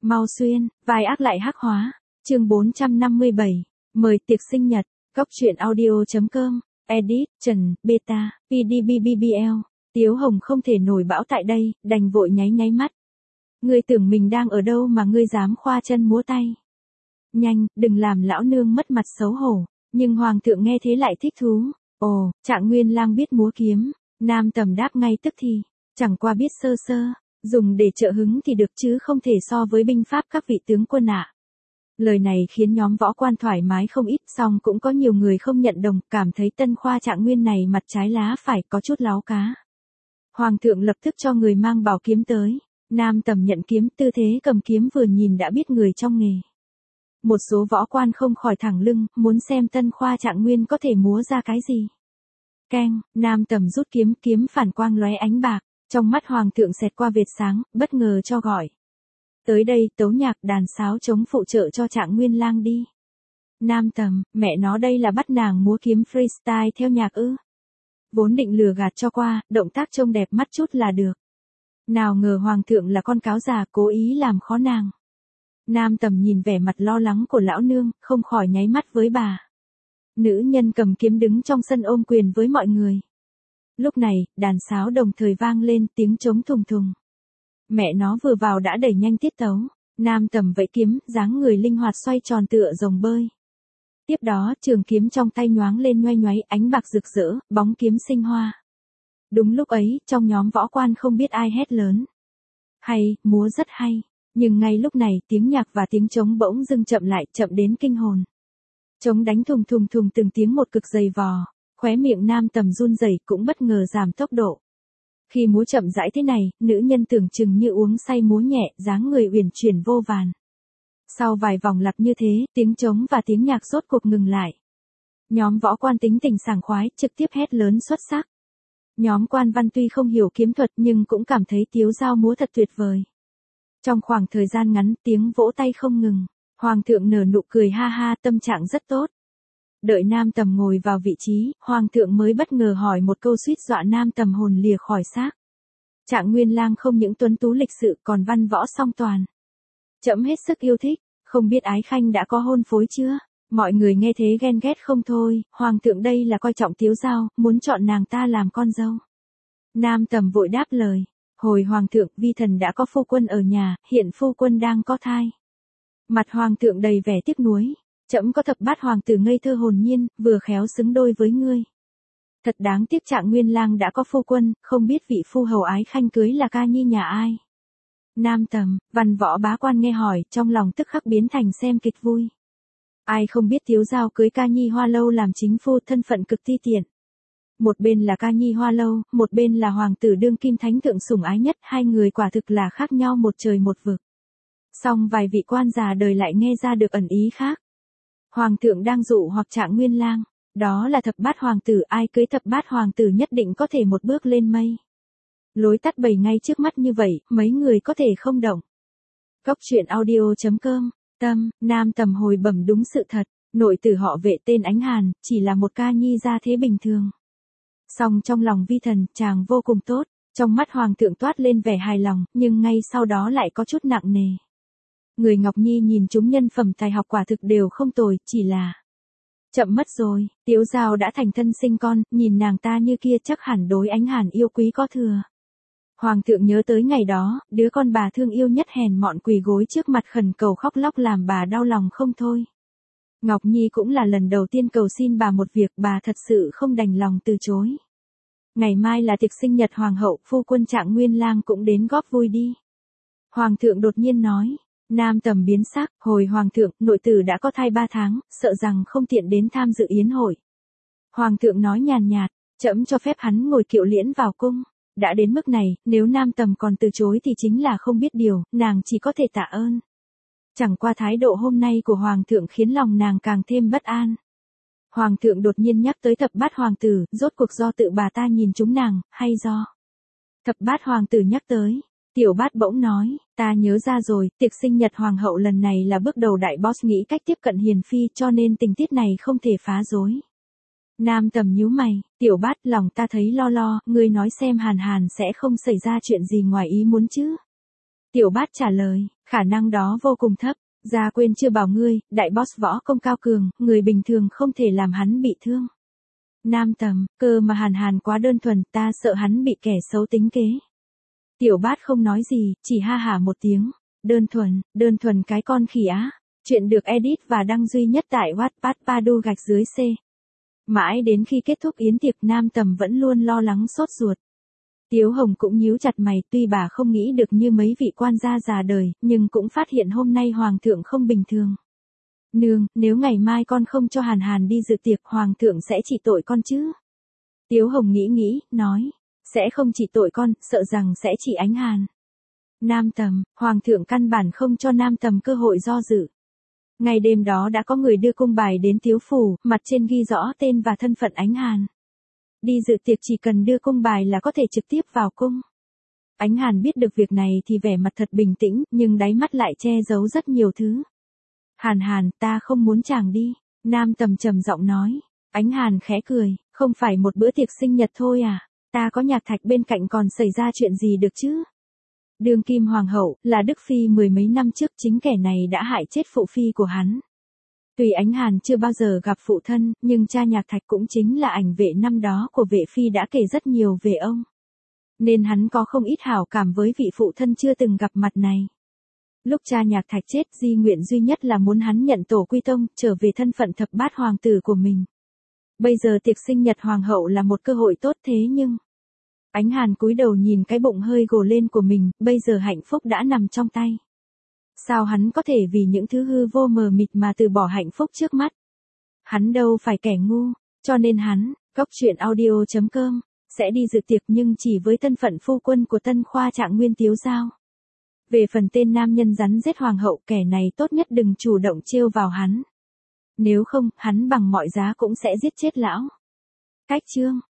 Mau xuyên, vai ác lại hắc hóa. Chương 457. Mời tiệc sinh nhật. Góc truyện audio.com. Edit, Trần, Beta, PDBBBL. Tiếu Hồng không thể nổi bão tại đây, đành vội nháy nháy mắt. Ngươi tưởng mình đang ở đâu mà ngươi dám khoa chân múa tay. Nhanh, đừng làm lão nương mất mặt xấu hổ. Nhưng hoàng thượng nghe thế lại thích thú. Ồ, Trạng Nguyên Lang biết múa kiếm. Nam Tầm đáp ngay tức thì. Chẳng qua biết sơ sơ. Dùng để trợ hứng thì được chứ không thể so với binh pháp các vị tướng quân ạ. Lời này khiến nhóm võ quan thoải mái không ít, song cũng có nhiều người không nhận đồng, cảm thấy tân khoa Trạng Nguyên này mặt trái lá phải, có chút láo cá. Hoàng thượng lập tức cho người mang bảo kiếm tới. Nam Tầm nhận kiếm, tư thế cầm kiếm vừa nhìn đã biết người trong nghề. Một số võ quan không khỏi thẳng lưng, muốn xem tân khoa Trạng Nguyên có thể múa ra cái gì. Keng, Nam Tầm rút kiếm, kiếm phản quang lóe ánh bạc. Trong mắt hoàng thượng xẹt qua vệt sáng, bất ngờ cho gọi. Tới đây, tấu nhạc đàn sáo trống phụ trợ cho Trạng Nguyên Lang đi. Nam Tầm, mẹ nó đây là bắt nàng múa kiếm freestyle theo nhạc ư. Vốn định lừa gạt cho qua, động tác trông đẹp mắt chút là được. Nào ngờ hoàng thượng là con cáo già cố ý làm khó nàng. Nam Tầm nhìn vẻ mặt lo lắng của lão nương, không khỏi nháy mắt với bà. Nữ nhân cầm kiếm đứng trong sân ôm quyền với mọi người. Lúc này, đàn sáo đồng thời vang lên tiếng trống thùng thùng. Mẹ nó vừa vào đã đẩy nhanh tiết tấu. Nam Tầm vẫy kiếm, dáng người linh hoạt xoay tròn tựa rồng bơi. Tiếp đó, trường kiếm trong tay nhoáng lên nhoay nhoáy, ánh bạc rực rỡ, bóng kiếm sinh hoa. Đúng lúc ấy, trong nhóm võ quan không biết ai hét lớn. Hay, múa rất hay. Nhưng ngay lúc này, tiếng nhạc và tiếng trống bỗng dưng chậm lại, chậm đến kinh hồn. Trống đánh thùng thùng thùng từng tiếng một cực dày vò. Khóe miệng Nam Tầm run rẩy cũng bất ngờ giảm tốc độ. Khi múa chậm rãi thế này, nữ nhân tưởng chừng như uống say múa nhẹ, dáng người uyển chuyển vô vàn. Sau vài vòng lặp như thế, tiếng trống và tiếng nhạc rốt cuộc ngừng lại. Nhóm võ quan tính tình sảng khoái, trực tiếp hét lớn xuất sắc. Nhóm quan văn tuy không hiểu kiếm thuật nhưng cũng cảm thấy Tiếu Dao múa thật tuyệt vời. Trong khoảng thời gian ngắn, tiếng vỗ tay không ngừng. Hoàng thượng nở nụ cười ha ha, tâm trạng rất tốt. Đợi Nam Tầm ngồi vào vị trí, hoàng thượng mới bất ngờ hỏi một câu suýt dọa Nam Tầm hồn lìa khỏi xác. Trạng Nguyên Lang không những tuấn tú lịch sự còn văn võ song toàn. Trẫm hết sức yêu thích, không biết Ái Khanh đã có hôn phối chưa? Mọi người nghe thế ghen ghét không thôi, hoàng thượng đây là coi trọng Tiếu Dao, muốn chọn nàng ta làm con dâu. Nam Tầm vội đáp lời, hồi hoàng thượng, vi thần đã có phu quân ở nhà, hiện phu quân đang có thai. Mặt hoàng thượng đầy vẻ tiếc nuối. Trẫm có thập bát hoàng tử ngây thơ hồn nhiên, vừa khéo xứng đôi với ngươi. Thật đáng tiếc Trạng Nguyên Lang đã có phu quân, không biết vị phu hầu Ái Khanh cưới là ca nhi nhà ai. Nam Tầm, văn võ bá quan nghe hỏi, trong lòng tức khắc biến thành xem kịch vui. Ai không biết Tiếu Dao cưới ca nhi Hoa Lâu làm chính phu, thân phận cực ti tiện. Một bên là ca nhi Hoa Lâu, một bên là hoàng tử đương kim thánh thượng sủng ái nhất, hai người quả thực là khác nhau một trời một vực. Song vài vị quan già đời lại nghe ra được ẩn ý khác. Hoàng thượng đang dụ hoặc Trạng Nguyên Lang, đó là thập bát hoàng tử, ai cưới thập bát hoàng tử nhất định có thể một bước lên mây. Lối tắt bày ngay trước mắt như vậy, mấy người có thể không động. Góc truyện audio.com, tâm, Nam Tầm hồi bẩm đúng sự thật, nội tử họ Vệ tên Ánh Hàn, chỉ là một ca nhi gia thế bình thường. Song trong lòng vi thần, chàng vô cùng tốt, trong mắt hoàng thượng toát lên vẻ hài lòng, nhưng ngay sau đó lại có chút nặng nề. Người Ngọc Nhi nhìn chúng nhân phẩm tài học quả thực đều không tồi, chỉ là chậm mất rồi, Tiếu Dao đã thành thân sinh con, nhìn nàng ta như kia chắc hẳn đối Ánh Hàn yêu quý có thừa. Hoàng thượng nhớ tới ngày đó, đứa con bà thương yêu nhất hèn mọn quỳ gối trước mặt khẩn cầu khóc lóc làm bà đau lòng không thôi. Ngọc Nhi cũng là lần đầu tiên cầu xin bà một việc, bà thật sự không đành lòng từ chối. Ngày mai là tiệc sinh nhật hoàng hậu, phu quân Trạng Nguyên Lang cũng đến góp vui đi. Hoàng thượng đột nhiên nói. Nam Tầm biến sắc, hồi hoàng thượng, nội tử đã có thai 3 tháng, sợ rằng không tiện đến tham dự yến hội. Hoàng thượng nói nhàn nhạt, trẫm cho phép hắn ngồi kiệu liễn vào cung. Đã đến mức này, nếu Nam Tầm còn từ chối thì chính là không biết điều, nàng chỉ có thể tạ ơn. Chẳng qua thái độ hôm nay của hoàng thượng khiến lòng nàng càng thêm bất an. Hoàng thượng đột nhiên nhắc tới thập bát hoàng tử, rốt cuộc do tự bà ta nhìn chúng nàng, hay do thập bát hoàng tử nhắc tới. Tiểu Bát bỗng nói, ta nhớ ra rồi, tiệc sinh nhật hoàng hậu lần này là bước đầu đại boss nghĩ cách tiếp cận hiền phi, cho nên tình tiết này không thể phá rối. Nam Tầm nhíu mày, Tiểu Bát, lòng ta thấy lo lo, ngươi nói xem Hàn Hàn sẽ không xảy ra chuyện gì ngoài ý muốn chứ. Tiểu Bát trả lời, Khả năng đó vô cùng thấp. Gia quên chưa bảo ngươi, đại boss võ công cao cường, người bình thường không thể làm hắn bị thương. Nam Tầm, cơ mà Hàn Hàn quá đơn thuần, ta sợ hắn bị kẻ xấu tính kế. Tiểu Bát không nói gì, chỉ ha hả một tiếng. Đơn thuần cái con khỉ á. Chuyện được edit và đăng duy nhất tại Wattpad Padu-C. Mãi đến khi kết thúc yến tiệc, Nam Tầm vẫn luôn lo lắng sốt ruột. Tiếu Hồng cũng nhíu chặt mày, tuy bà không nghĩ được như mấy vị quan gia già đời, nhưng cũng phát hiện hôm nay Hoàng thượng không bình thường. Nương, nếu ngày mai con không cho Hàn Hàn đi dự tiệc, Hoàng thượng sẽ trị tội con chứ? Tiếu Hồng nghĩ, nói, sẽ không trị tội con, sợ rằng sẽ trị Ánh Hàn. Nam Tầm, Hoàng thượng căn bản không cho Nam Tầm cơ hội do dự. Ngày đêm đó đã có người đưa cung bài đến Tiếu phủ, mặt trên ghi rõ tên và thân phận Ánh Hàn. Đi dự tiệc chỉ cần đưa cung bài là có thể trực tiếp vào cung. Ánh Hàn biết được việc này thì vẻ mặt thật bình tĩnh, nhưng đáy mắt lại che giấu rất nhiều thứ. Hàn, ta không muốn chàng đi. Nam Tầm trầm giọng nói. Ánh Hàn khẽ cười, không phải một bữa tiệc sinh nhật thôi à, ta có Nhạc Thạch bên cạnh còn xảy ra chuyện gì được chứ? Đương kim hoàng hậu, là Đức Phi mười mấy năm trước, chính kẻ này đã hại chết phụ phi của hắn. Tuy Ánh Hàn chưa bao giờ gặp phụ thân, nhưng cha Nhạc Thạch cũng chính là ảnh vệ năm đó của vệ phi đã kể rất nhiều về ông. Nên hắn có không ít hảo cảm với vị phụ thân chưa từng gặp mặt này. Lúc cha Nhạc Thạch chết, di nguyện duy nhất là muốn hắn nhận tổ quy tông, trở về thân phận thập bát hoàng tử của mình. Bây giờ tiệc sinh nhật hoàng hậu là một cơ hội tốt, thế nhưng... Ánh Hàn cúi đầu nhìn cái bụng hơi gồ lên của mình, bây giờ hạnh phúc đã nằm trong tay. Sao hắn có thể vì những thứ hư vô mờ mịt mà từ bỏ hạnh phúc trước mắt? Hắn đâu phải kẻ ngu, cho nên hắn, goctruyện.audio.com, sẽ đi dự tiệc nhưng chỉ với thân phận phu quân của Tân Khoa Trạng Nguyên Tiếu Giao. Về phần tên nam nhân rắn giết hoàng hậu, kẻ này tốt nhất đừng chủ động trêu vào hắn. Nếu không, hắn bằng mọi giá cũng sẽ giết chết lão. Cách chương